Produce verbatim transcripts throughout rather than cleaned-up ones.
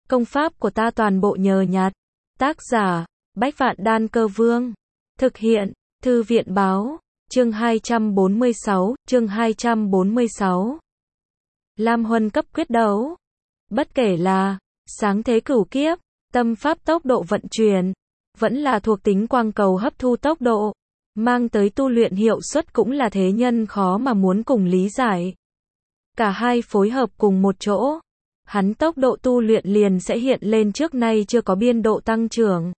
Công pháp của ta toàn bộ nhờ nhặt. Tác giả, Bách Vạn Đan Cơ Vương. Thực hiện, Thư viện Báo. Chương hai trăm bốn mươi sáu, chương hai trăm bốn mươi sáu. Lam Huân cấp quyết đấu. Bất kể là sáng thế cửu kiếp, tâm pháp tốc độ vận chuyển, vẫn là thuộc tính quang cầu hấp thu tốc độ, mang tới tu luyện hiệu suất cũng là thế nhân khó mà muốn cùng lý giải. Cả hai phối hợp cùng một chỗ, hắn tốc độ tu luyện liền sẽ hiện lên trước nay chưa có biên độ tăng trưởng.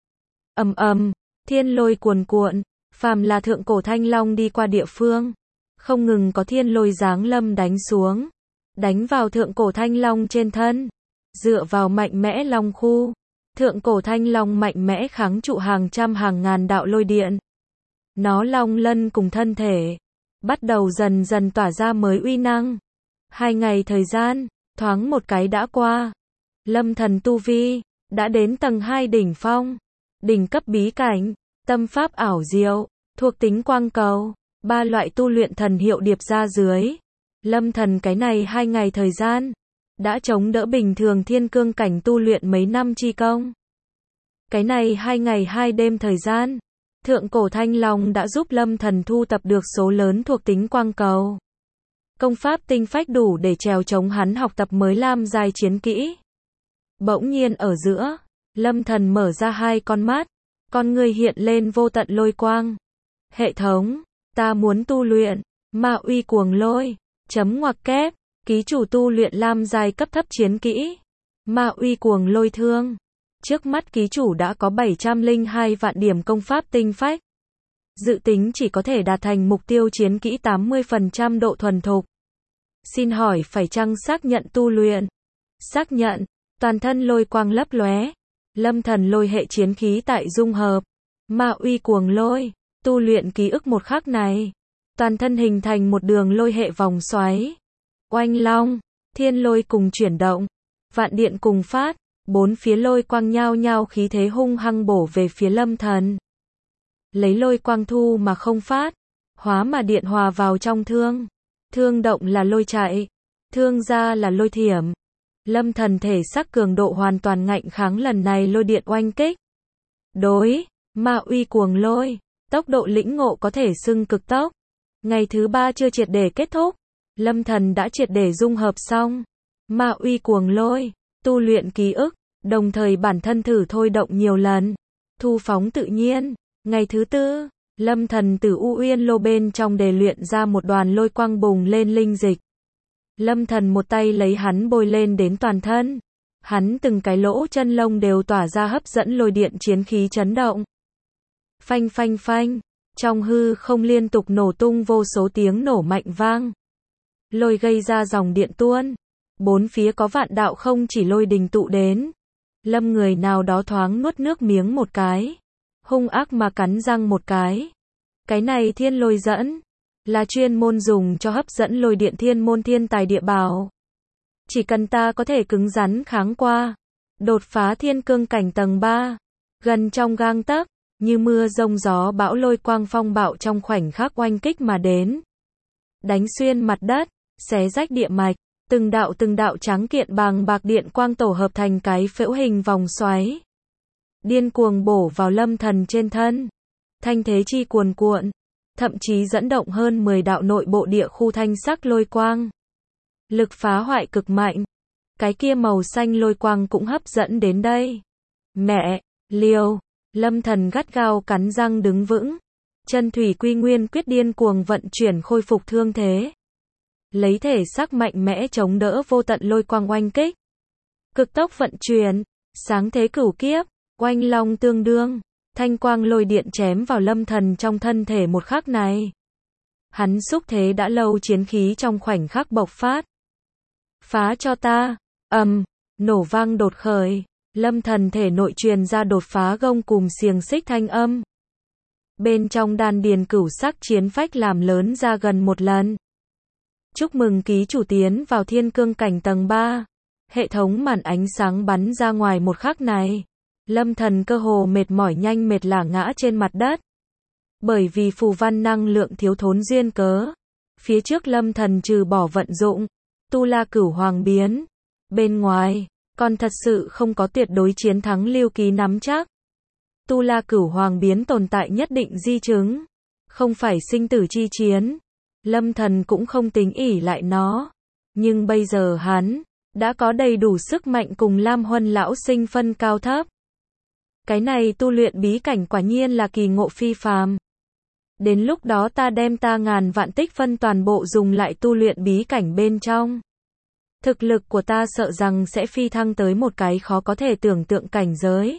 Ầm ầm, thiên lôi cuồn cuộn, phàm là thượng cổ thanh long đi qua địa phương, không ngừng có thiên lôi giáng lâm đánh xuống, đánh vào thượng cổ thanh long trên thân. Dựa vào mạnh mẽ long khu, thượng cổ thanh long mạnh mẽ kháng trụ hàng trăm hàng ngàn đạo lôi điện. Nó long lân cùng thân thể, bắt đầu dần dần tỏa ra mới uy năng. Hai ngày thời gian, thoáng một cái đã qua. Lâm thần tu vi, đã đến tầng hai đỉnh phong, đỉnh cấp bí cảnh, tâm pháp ảo diệu, thuộc tính quang cầu, ba loại tu luyện thần hiệu điệp ra dưới. Lâm thần cái này hai ngày thời gian, đã chống đỡ bình thường thiên cương cảnh tu luyện mấy năm chi công. Cái này hai ngày hai đêm thời gian, thượng cổ thanh long đã giúp Lâm thần thu tập được số lớn thuộc tính quang cầu. Công pháp tinh phách đủ để trèo chống hắn học tập mới lam giai chiến kỹ. Bỗng nhiên ở giữa, Lâm thần mở ra hai con mắt, con người hiện lên vô tận lôi quang. Hệ thống, ta muốn tu luyện Ma Uy Cuồng Lôi, chấm ngoặc kép, ký chủ tu luyện lam giai cấp thấp chiến kỹ Ma Uy Cuồng Lôi thương. Trước mắt ký chủ đã có bảy trăm lẻ hai vạn điểm công pháp tinh phách. Dự tính chỉ có thể đạt thành mục tiêu chiến kỹ tám mươi phần trăm độ thuần thục. Xin hỏi phải chăng xác nhận tu luyện? Xác nhận, toàn thân lôi quang lấp lóe. Lâm thần lôi hệ chiến khí tại dung hợp. Ma Uy Cuồng Lôi, tu luyện ký ức một khắc này. Toàn thân hình thành một đường lôi hệ vòng xoáy. Oanh long, thiên lôi cùng chuyển động. Vạn điện cùng phát, bốn phía lôi quang nhao nhao khí thế hung hăng bổ về phía lâm thần. Lấy lôi quang thu mà không phát, hóa mà điện hòa vào trong thương. Thương động là lôi chạy, thương ra là lôi thiểm. Lâm thần thể sắc cường độ hoàn toàn ngạnh kháng lần này lôi điện oanh kích. Đối, Ma Uy Cuồng Lôi, tốc độ lĩnh ngộ có thể xưng cực tốc. Ngày thứ ba chưa triệt để kết thúc, Lâm thần đã triệt để dung hợp xong Ma Uy Cuồng Lôi, tu luyện ký ức, đồng thời bản thân thử thôi động nhiều lần, thu phóng tự nhiên. Ngày thứ tư, Lâm thần từ U Uyên Lô bên trong đề luyện ra một đoàn lôi quang bùng lên linh dịch. Lâm thần một tay lấy hắn bôi lên đến toàn thân. Hắn từng cái lỗ chân lông đều tỏa ra hấp dẫn lôi điện chiến khí chấn động. Phanh phanh phanh, trong hư không liên tục nổ tung vô số tiếng nổ mạnh vang. Lôi gây ra dòng điện tuôn. Bốn phía có vạn đạo không chỉ lôi đình tụ đến. Lâm người nào đó thoáng nuốt nước miếng một cái. Hung ác mà cắn răng một cái. Cái này thiên lôi dẫn, là chuyên môn dùng cho hấp dẫn lôi điện thiên môn thiên tài địa bảo. Chỉ cần ta có thể cứng rắn kháng qua, đột phá thiên cương cảnh tầng ba, gần trong gang tấc, như mưa rông gió bão lôi quang phong bạo trong khoảnh khắc oanh kích mà đến. Đánh xuyên mặt đất, xé rách địa mạch, từng đạo từng đạo trắng kiện bàng bạc điện quang tổ hợp thành cái phễu hình vòng xoáy. Điên cuồng bổ vào lâm thần trên thân. Thanh thế chi cuồn cuộn, thậm chí dẫn động hơn mười đạo nội bộ địa khu thanh sắc lôi quang. Lực phá hoại cực mạnh. Cái kia màu xanh lôi quang cũng hấp dẫn đến đây. Mẹ, liều, lâm thần gắt gao cắn răng đứng vững. Chân thủy quy nguyên quyết điên cuồng vận chuyển khôi phục thương thế. Lấy thể xác mạnh mẽ chống đỡ vô tận lôi quang oanh kích. Cực tốc vận chuyển, sáng thế cửu kiếp, oanh long tương đương. Thanh quang lôi điện chém vào lâm thần trong thân thể một khắc này. Hắn xúc thế đã lâu chiến khí trong khoảnh khắc bộc phát. Phá cho ta, ầm, nổ vang đột khởi, lâm thần thể nội truyền ra đột phá gông cùm xiềng xích thanh âm. Bên trong đan điền cửu sắc chiến phách làm lớn ra gần một lần. Chúc mừng ký chủ tiến vào thiên cương cảnh tầng ba. Hệ thống màn ánh sáng bắn ra ngoài một khắc này. Lâm thần cơ hồ mệt mỏi nhanh mệt lả ngã trên mặt đất. Bởi vì phù văn năng lượng thiếu thốn duyên cớ. Phía trước lâm thần trừ bỏ vận dụng Tu La Cửu Hoàng biến. Bên ngoài, còn thật sự không có tuyệt đối chiến thắng Lưu Ký nắm chắc. Tu La Cửu Hoàng biến tồn tại nhất định di chứng, không phải sinh tử chi chiến. Lâm Thần cũng không tính ỷ lại nó, nhưng bây giờ hắn đã có đầy đủ sức mạnh cùng Lam Huân lão sinh phân cao thấp. Cái này tu luyện bí cảnh quả nhiên là kỳ ngộ phi phàm. Đến lúc đó ta đem ta ngàn vạn tích phân toàn bộ dùng lại tu luyện bí cảnh bên trong. Thực lực của ta sợ rằng sẽ phi thăng tới một cái khó có thể tưởng tượng cảnh giới.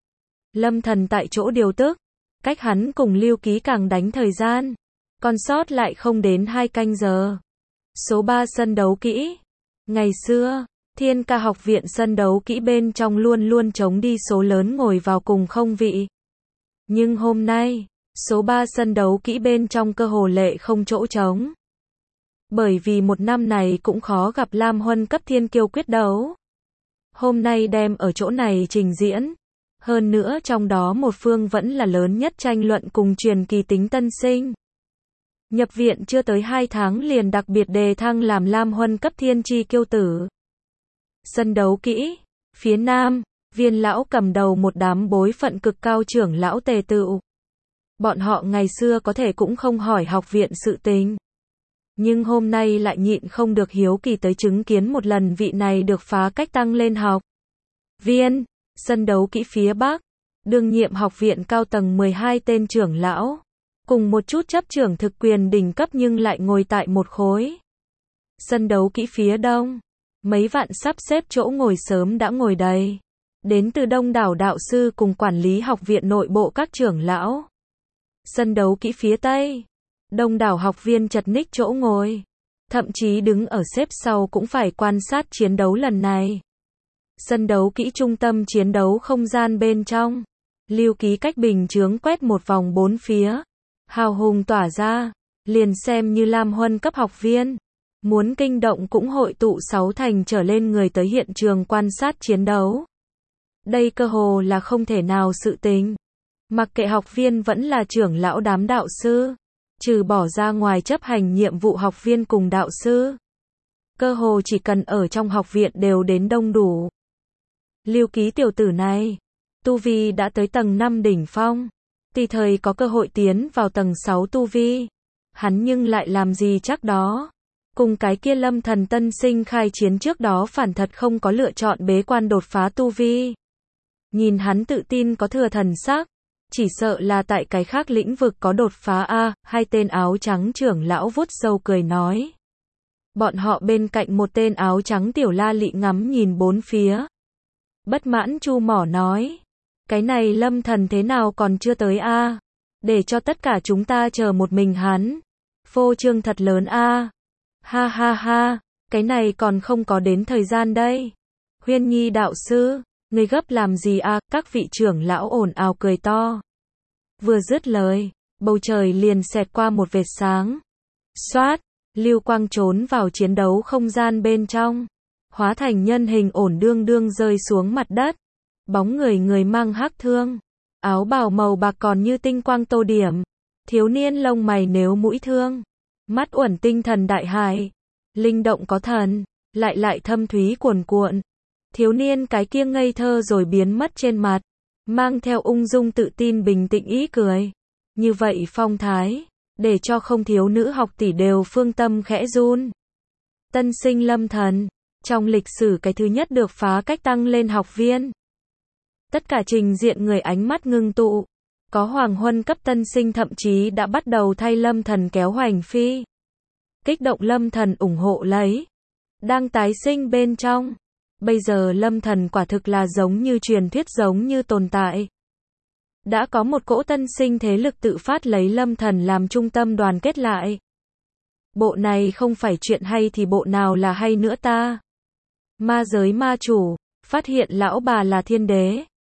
Lâm Thần tại chỗ điều tức, cách hắn cùng Lưu Ký càng đánh thời gian, còn sót lại không đến hai canh giờ. Số ba sân đấu kỹ. Ngày xưa, Thiên Ca học viện sân đấu kỹ bên trong luôn luôn trống đi số lớn ngồi vào cùng không vị. Nhưng hôm nay, số ba sân đấu kỹ bên trong cơ hồ lệ không chỗ trống. Bởi vì một năm này cũng khó gặp Lam Huân cấp thiên kiêu quyết đấu. Hôm nay đem ở chỗ này trình diễn. Hơn nữa trong đó một phương vẫn là lớn nhất tranh luận cùng truyền kỳ tính tân sinh. Nhập viện chưa tới hai tháng liền đặc biệt đề thăng làm Lam Huân cấp thiên chi kiêu tử. Sân đấu kỹ. Phía Nam, Viên lão cầm đầu một đám bối phận cực cao trưởng lão tề tựu. Bọn họ ngày xưa có thể cũng không hỏi học viện sự tình. Nhưng hôm nay lại nhịn không được hiếu kỳ tới chứng kiến một lần vị này được phá cách tăng lên học. Viên, sân đấu kỹ phía Bắc, đương nhiệm học viện cao tầng mười hai tên trưởng lão, cùng một chút chấp trưởng thực quyền đỉnh cấp nhưng lại ngồi tại một khối. Sân đấu kỹ phía Đông, mấy vạn sắp xếp chỗ ngồi sớm đã ngồi đầy. Đến từ đông đảo đạo sư cùng quản lý học viện nội bộ các trưởng lão. Sân đấu kỹ phía Tây, đông đảo học viên chật ních chỗ ngồi, thậm chí đứng ở xếp sau cũng phải quan sát chiến đấu lần này. Sân đấu kỹ trung tâm chiến đấu không gian bên trong, Lưu Ký cách bình chướng quét một vòng bốn phía, hào hùng tỏa ra, liền xem như Lam Huân cấp học viên, muốn kinh động cũng hội tụ sáu thành trở lên người tới hiện trường quan sát chiến đấu. Đây cơ hồ là không thể nào sự tình. Mặc kệ học viên vẫn là trưởng lão đám đạo sư, trừ bỏ ra ngoài chấp hành nhiệm vụ học viên cùng đạo sư, cơ hồ chỉ cần ở trong học viện đều đến đông đủ. Lưu Ký tiểu tử này, tu vi đã tới tầng năm đỉnh phong, tùy thời có cơ hội tiến vào tầng sáu tu vi. Hắn nhưng lại làm gì chắc đó. Cùng cái kia Lâm Thần tân sinh khai chiến trước đó phản thật không có lựa chọn bế quan đột phá tu vi. Nhìn hắn tự tin có thừa thần sắc, chỉ sợ là tại cái khác lĩnh vực có đột phá a. Hai tên áo trắng trưởng lão vuốt râu cười nói. Bọn họ bên cạnh một tên áo trắng tiểu la lị ngắm nhìn bốn phía. Bất mãn chu mỏ nói. Cái này Lâm Thần thế nào còn chưa tới a? Để cho tất cả chúng ta chờ một mình hắn. Phô trương thật lớn a. Ha ha ha, cái này còn không có đến thời gian đây. Huyên Nhi đạo sư, người gấp làm gì a? Các vị trưởng lão ồn ào cười to. Vừa dứt lời, bầu trời liền xẹt qua một vệt sáng. Xoát, lưu quang trốn vào chiến đấu không gian bên trong, hóa thành nhân hình ổn đương đương rơi xuống mặt đất. Bóng người người mang hắc thương, áo bào màu bạc còn như tinh quang tô điểm. Thiếu niên lông mày nếu mũi thương, mắt uẩn tinh thần đại hải, linh động có thần, lại lại thâm thúy cuồn cuộn. Thiếu niên cái kia ngây thơ rồi biến mất trên mặt, mang theo ung dung tự tin bình tĩnh ý cười. Như vậy phong thái, để cho không thiếu nữ học tỷ đều phương tâm khẽ run. Tân sinh Lâm Thần, trong lịch sử cái thứ nhất được phá cách tăng lên học viên. Tất cả trình diện người ánh mắt ngưng tụ. Có hoàng huân cấp tân sinh thậm chí đã bắt đầu thay Lâm Thần kéo hoành phi. Kích động Lâm Thần ủng hộ lấy. Đang tái sinh bên trong. Bây giờ Lâm Thần quả thực là giống như truyền thuyết giống như tồn tại. Đã có một cỗ tân sinh thế lực tự phát lấy Lâm Thần làm trung tâm đoàn kết lại. Bộ này không phải chuyện hay thì bộ nào là hay nữa ta. Ma giới ma chủ, phát hiện lão bà là thiên đế.